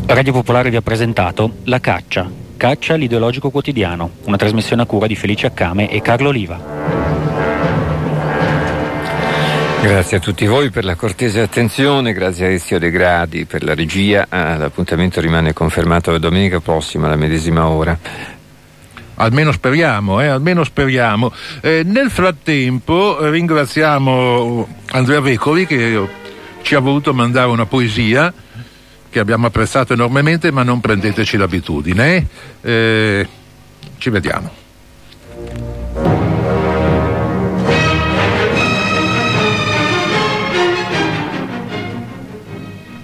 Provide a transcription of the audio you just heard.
Radio Popolare vi ha presentato La Caccia, l'ideologico quotidiano, una trasmissione a cura di Felice Accame e Carlo Oliva. Grazie a tutti voi per la cortese attenzione, grazie a Ezio De Gradi per la regia. L'appuntamento rimane confermato la domenica prossima alla medesima ora. Almeno speriamo. Nel frattempo ringraziamo Andrea Vecoli che ci ha voluto mandare una poesia che abbiamo apprezzato enormemente, ma non prendeteci l'abitudine. Ci vediamo.